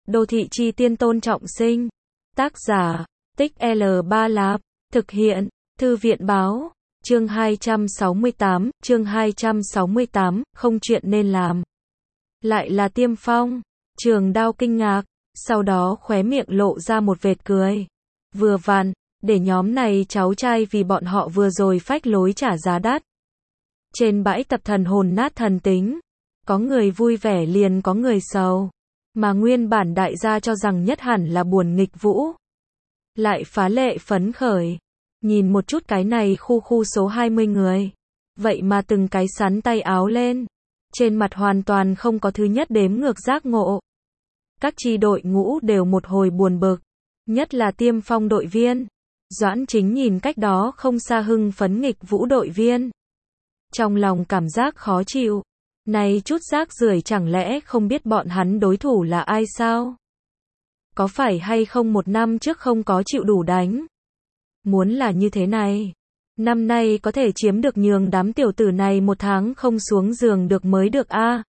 Đô thị chi tiên Tôn Trọng Sinh. Tác giả, Tích L3 Lạp. Thực hiện, Thư viện báo. Chương 268, chương 268, không chuyện nên làm. Lại là Tiêm Phong. Trường Đao kinh ngạc, sau đó khóe miệng lộ ra một vệt cười. Vừa vặn, để nhóm này cháu trai vì bọn họ vừa rồi phách lối trả giá đắt. Trên bãi tập thần hồn nát thần tính, có người vui vẻ liền có người sầu. Mà nguyên bản đại gia cho rằng nhất hẳn là buồn nghịch vũ, lại phá lệ phấn khởi. Nhìn một chút cái này khu số 20 người. Vậy mà từng cái sắn tay áo lên. Trên mặt hoàn toàn không có thứ nhất đếm ngược giác ngộ. Các chi đội ngũ đều một hồi buồn bực. Nhất là Tiêm Phong đội viên. Doãn Chính nhìn cách đó không xa hưng phấn nghịch vũ đội viên. Trong lòng cảm giác khó chịu. Này chút rác rưởi chẳng lẽ không biết bọn hắn đối thủ là ai sao? Có phải hay không một năm trước không có chịu đủ đánh? Muốn là như thế này, năm nay có thể chiếm được nhường đám tiểu tử này một tháng không xuống giường được mới được a.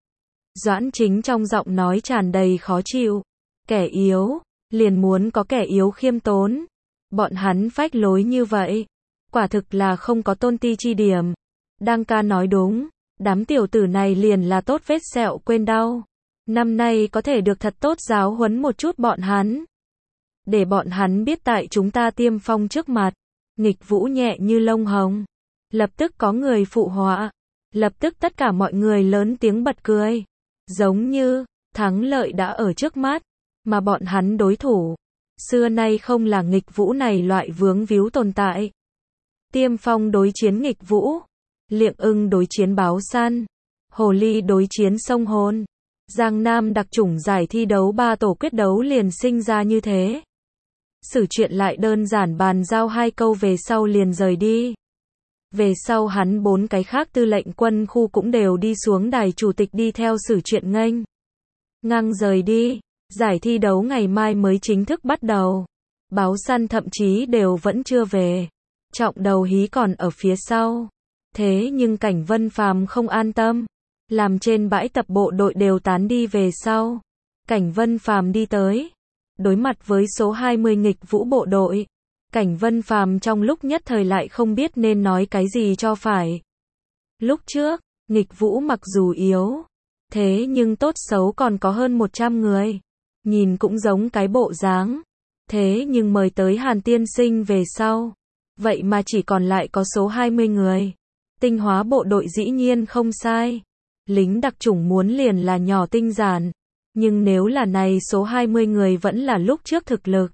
Doãn Chính trong giọng nói tràn đầy khó chịu. Kẻ yếu, liền muốn có kẻ yếu khiêm tốn. Bọn hắn phách lối như vậy, quả thực là không có tôn ti chi điểm. Đăng ca nói đúng, đám tiểu tử này liền là tốt vết sẹo quên đau. Năm nay có thể được thật tốt giáo huấn một chút bọn hắn. Để bọn hắn biết tại chúng ta Tiêm Phong trước mặt, nghịch vũ nhẹ như lông hồng. Lập tức có người phụ họa. Lập tức tất cả mọi người lớn tiếng bật cười. Giống như, thắng lợi đã ở trước mắt, mà bọn hắn đối thủ xưa nay không là nghịch vũ này loại vướng víu tồn tại. Tiêm Phong đối chiến nghịch vũ, Liệng Ưng đối chiến báo săn, Hồ Ly đối chiến sông hồn. Giang Nam đặc chủng giải thi đấu 3 tổ quyết đấu liền sinh ra như thế. Xử chuyện lại đơn giản bàn giao 2 câu về sau liền rời đi. Về sau hắn 4 cái khác tư lệnh quân khu cũng đều đi xuống đài chủ tịch đi theo xử chuyện nghênh ngang rời đi. Giải thi đấu ngày mai mới chính thức bắt đầu. Báo săn thậm chí đều vẫn chưa về. Trọng đầu hí còn ở phía sau. Thế nhưng Cảnh Vân Phàm không an tâm. Làm trên bãi tập bộ đội đều tán đi về sau, Cảnh Vân Phàm đi tới. Đối mặt với số 20 nghịch vũ bộ đội, Cảnh Vân Phàm trong lúc nhất thời lại không biết nên nói cái gì cho phải. Lúc trước, nghịch vũ mặc dù yếu, thế nhưng tốt xấu còn có hơn 100 người. Nhìn cũng giống cái bộ dáng. Thế nhưng mời tới Hàn Tiên Sinh về sau, vậy mà chỉ còn lại có số 20 người. Tinh hóa bộ đội dĩ nhiên không sai. Lính đặc chủng muốn liền là nhỏ tinh giản. Nhưng nếu là này số 20 người vẫn là lúc trước thực lực,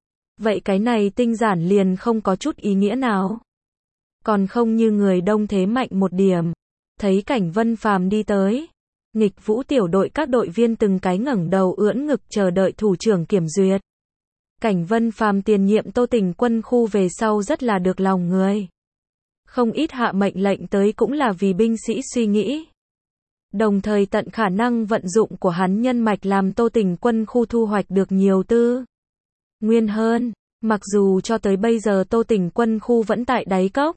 vậy cái này tinh giản liền không có chút ý nghĩa nào. Còn không như người đông thế mạnh một điểm. Thấy Cảnh Vân Phàm đi tới, nghịch vũ tiểu đội các đội viên từng cái ngẩng đầu ưỡn ngực chờ đợi thủ trưởng kiểm duyệt. Cảnh Vân Phàm tiền nhiệm Tô Tỉnh quân khu về sau rất là được lòng người. Không ít hạ mệnh lệnh tới cũng là vì binh sĩ suy nghĩ. Đồng thời tận khả năng vận dụng của hắn nhân mạch làm Tô Tỉnh quân khu thu hoạch được nhiều tư nguyên hơn. Mặc dù cho tới bây giờ Tô Tỉnh quân khu vẫn tại đáy cốc,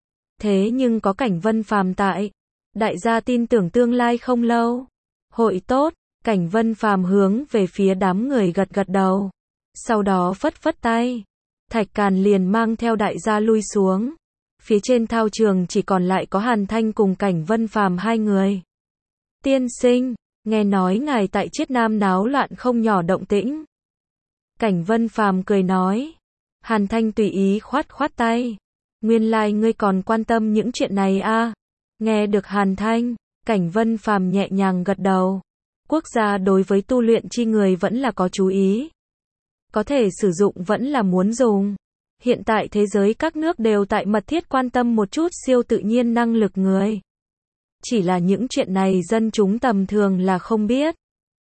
thế nhưng có Cảnh Vân Phàm tại, đại gia tin tưởng tương lai không lâu hội tốt. Cảnh Vân Phàm hướng về phía đám người gật gật đầu, sau đó phất phất tay. Thạch Càn liền mang theo đại gia lui xuống. Phía trên thao trường chỉ còn lại có Hàn Thanh cùng Cảnh Vân Phàm 2 người. Tiên sinh, nghe nói ngài tại Chiết Nam náo loạn không nhỏ động tĩnh. Cảnh Vân Phàm cười nói. Hàn Thanh tùy ý khoát khoát tay. Nguyên lai ngươi còn quan tâm những chuyện này a. Nghe được Hàn Thanh, Cảnh Vân Phàm nhẹ nhàng gật đầu. Quốc gia đối với tu luyện chi người vẫn là có chú ý. Có thể sử dụng vẫn là muốn dùng. Hiện tại thế giới các nước đều tại mật thiết quan tâm một chút siêu tự nhiên năng lực người. Chỉ là những chuyện này dân chúng tầm thường là không biết.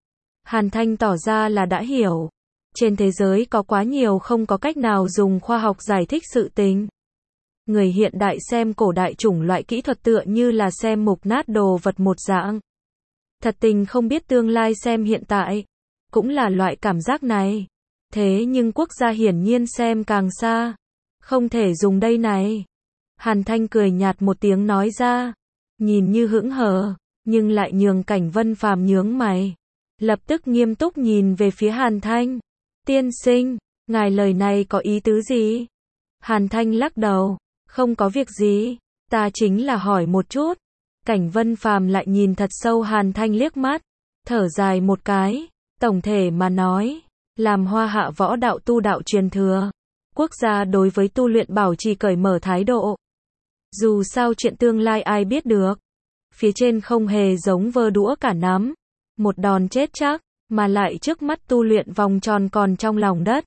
Hàn Thanh tỏ ra là đã hiểu. Trên thế giới có quá nhiều không có cách nào dùng khoa học giải thích sự tình. Người hiện đại xem cổ đại chủng loại kỹ thuật tựa như là xem mục nát đồ vật một dạng. Thật tình không biết tương lai xem hiện tại. Cũng là loại cảm giác này. Thế nhưng quốc gia hiển nhiên xem càng xa. Không thể dùng đây này. Hàn Thanh cười nhạt một tiếng nói ra. Nhìn như hững hờ, nhưng lại nhường Cảnh Vân Phàm nhướng mày. lập tức nghiêm túc nhìn về phía Hàn Thanh. Tiên sinh, ngài lời này có ý tứ gì? Hàn Thanh lắc đầu, không có việc gì, ta chính là hỏi một chút. Cảnh Vân Phàm lại nhìn thật sâu Hàn Thanh liếc mắt, thở dài một cái, tổng thể mà nói, làm Hoa Hạ võ đạo tu đạo truyền thừa, quốc gia đối với tu luyện bảo trì cởi mở thái độ. Dù sao chuyện tương lai ai biết được, phía trên không hề giống vơ đũa cả nắm, một đòn chết chắc, mà lại trước mắt tu luyện vòng tròn còn trong lòng đất.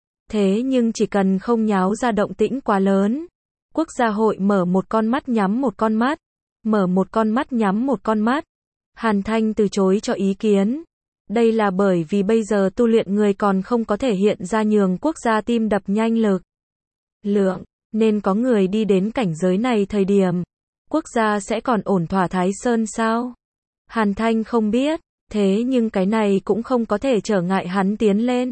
Thế nhưng chỉ cần không nháo ra động tĩnh quá lớn, quốc gia hội mở một con mắt nhắm một con mắt, mở một con mắt nhắm một con mắt. Hàn Thanh từ chối cho ý kiến. Đây là bởi vì bây giờ tu luyện người còn không có thể hiện ra nhường quốc gia tim đập nhanh lực lượng, nên có người đi đến cảnh giới này thời điểm, quốc gia sẽ còn ổn thỏa Thái Sơn sao? Hàn Thanh không biết, thế nhưng cái này cũng không có thể trở ngại hắn tiến lên.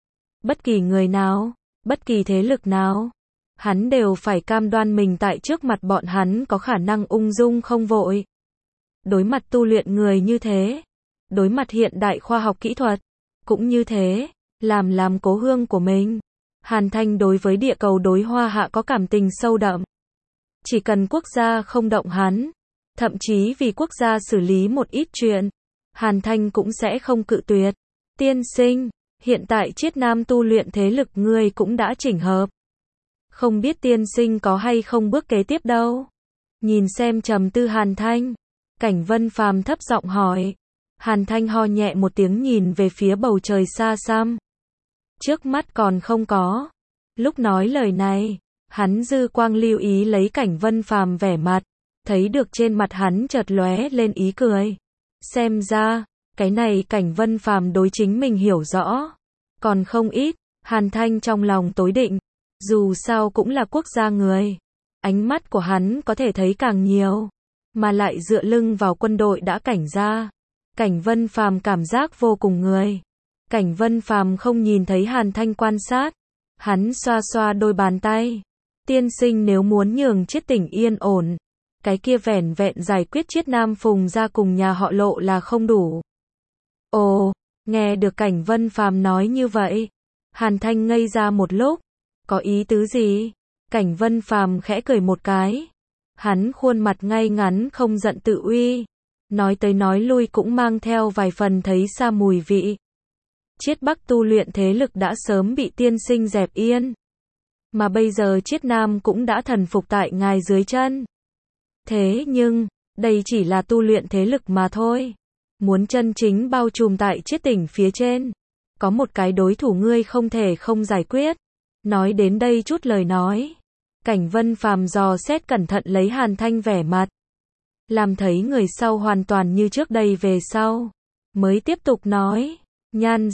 Bất kỳ người nào, bất kỳ thế lực nào, hắn đều phải cam đoan mình tại trước mặt bọn hắn có khả năng ung dung không vội. Đối mặt tu luyện người như thế, đối mặt hiện đại khoa học kỹ thuật, cũng như thế, làm cố hương của mình. Hàn Thanh đối với địa cầu đối Hoa Hạ có cảm tình sâu đậm. Chỉ cần quốc gia không động hắn, thậm chí vì quốc gia xử lý một ít chuyện, Hàn Thanh cũng sẽ không cự tuyệt. Tiên sinh, hiện tại Chiết Nam tu luyện thế lực ngươi cũng đã chỉnh hợp. Không biết tiên sinh có hay không bước kế tiếp đâu. Nhìn xem trầm tư Hàn Thanh, Cảnh Vân Phàm thấp giọng hỏi. Hàn Thanh ho nhẹ một tiếng nhìn về phía bầu trời xa xăm. Trước mắt còn không có. Lúc nói lời này, hắn dư quang lưu ý lấy Cảnh Vân Phàm vẻ mặt, thấy được trên mặt hắn chợt lóe lên ý cười. Xem ra, cái này Cảnh Vân Phàm đối chính mình hiểu rõ, còn không ít. Hàn Thanh trong lòng tối định, dù sao cũng là quốc gia người, ánh mắt của hắn có thể thấy càng nhiều, mà lại dựa lưng vào quân đội đã cảnh ra. Cảnh Vân Phàm cảm giác vô cùng người. Cảnh Vân Phàm không nhìn thấy Hàn Thanh quan sát, hắn xoa xoa đôi bàn tay. Tiên sinh nếu muốn nhường Chiết Tỉnh yên ổn, cái kia vẻn vẹn giải quyết Chiết Nam Phùng ra cùng nhà họ Lộ là không đủ. Ồ, nghe được Cảnh Vân Phàm nói như vậy, Hàn Thanh ngây ra một lúc, có ý tứ gì? Cảnh Vân Phàm khẽ cười một cái. Hắn khuôn mặt ngay ngắn không giận tự uy, nói tới nói lui cũng mang theo vài phần thấy xa mùi vị. Chiết Bắc tu luyện thế lực đã sớm bị tiên sinh dẹp yên, mà bây giờ Chiết Nam cũng đã thần phục tại ngài dưới chân. Thế nhưng, đây chỉ là tu luyện thế lực mà thôi. Muốn chân chính bao trùm tại Chiết Tỉnh phía trên, có một cái đối thủ ngươi không thể không giải quyết. Nói đến đây chút lời nói, Cảnh Vân Phàm dò xét cẩn thận lấy Hàn Thanh vẻ mặt, làm thấy người sau hoàn toàn như trước đây về sau, mới tiếp tục nói, Nhan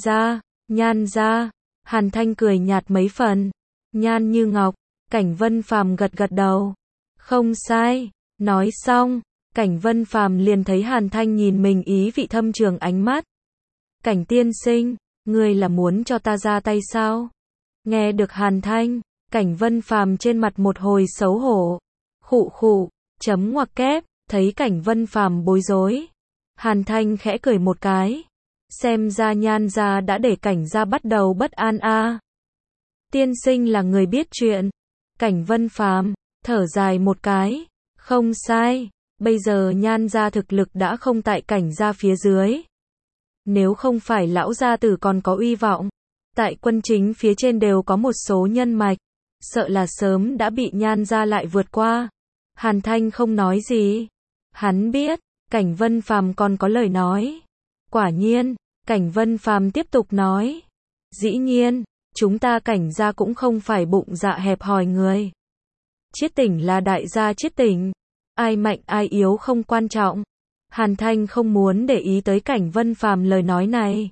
gia. Hàn Thanh cười nhạt mấy phần, Nhan như ngọc. Cảnh Vân Phàm gật gật đầu, không sai. Nói xong, Cảnh Vân Phàm liền thấy Hàn Thanh nhìn mình ý vị thâm trường ánh mắt. Cảnh tiên sinh, ngươi là muốn cho ta ra tay sao? Nghe được Hàn Thanh, Cảnh Vân Phàm trên mặt một hồi xấu hổ. Khụ, chấm ngoặc kép. Thấy Cảnh Vân Phàm bối rối, Hàn Thanh khẽ cười một cái. Xem ra Nhan gia đã để Cảnh gia bắt đầu bất an a. Tiên sinh là người biết chuyện. Cảnh Vân Phàm thở dài một cái. Không sai, bây giờ Nhan gia thực lực đã không tại Cảnh gia phía dưới. Nếu không phải lão gia tử còn có uy vọng, tại quân chính phía trên đều có một số nhân mạch, sợ là sớm đã bị Nhan gia lại vượt qua. Hàn Thanh không nói gì. Hắn biết, Cảnh Vân Phàm còn có lời nói. Quả nhiên, Cảnh Vân Phàm tiếp tục nói. Dĩ nhiên, chúng ta Cảnh gia cũng không phải bụng dạ hẹp hòi người. Chiết Tỉnh là đại gia Chiết Tỉnh. Ai mạnh ai yếu không quan trọng. Hàn Thanh không muốn để ý tới Cảnh Vân Phàm lời nói này.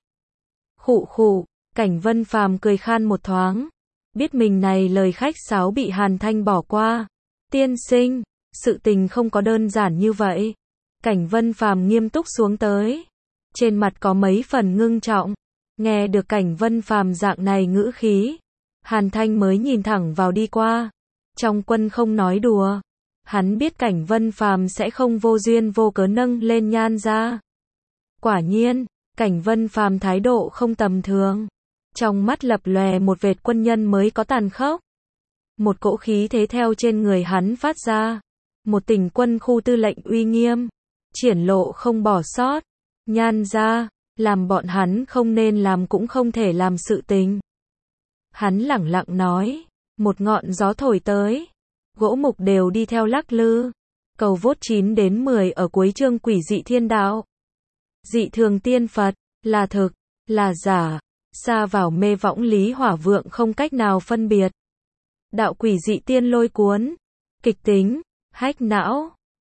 Khụ, Cảnh Vân Phàm cười khan một thoáng. Biết mình này lời khách sáo bị Hàn Thanh bỏ qua. Tiên sinh, sự tình không có đơn giản như vậy. Cảnh Vân Phàm nghiêm túc xuống tới. Trên mặt có mấy phần ngưng trọng. Nghe được Cảnh Vân Phàm dạng này ngữ khí, Hàn Thanh mới nhìn thẳng vào đi qua. Trong quân không nói đùa. Hắn biết Cảnh Vân Phàm sẽ không vô duyên vô cớ nâng lên Nhan gia. Quả nhiên, Cảnh Vân Phàm thái độ không tầm thường. Trong mắt lập lòe một vệt quân nhân mới có tàn khốc. Một cỗ khí thế theo trên người hắn phát ra. Một tỉnh quân khu tư lệnh uy nghiêm. Triển lộ không bỏ sót. Nhan ra, làm bọn hắn không nên làm cũng không thể làm sự tình. Hắn lẳng lặng nói. Một ngọn gió thổi tới. Gỗ mục đều đi theo lắc lư. Cầu vốt 9 đến 10 ở cuối chương Quỷ dị thiên đạo. Dị thường tiên Phật, là thực, là giả, xa vào mê võng lý hỏa vượng không cách nào phân biệt. Đạo quỷ dị tiên lôi cuốn, kịch tính, hách não,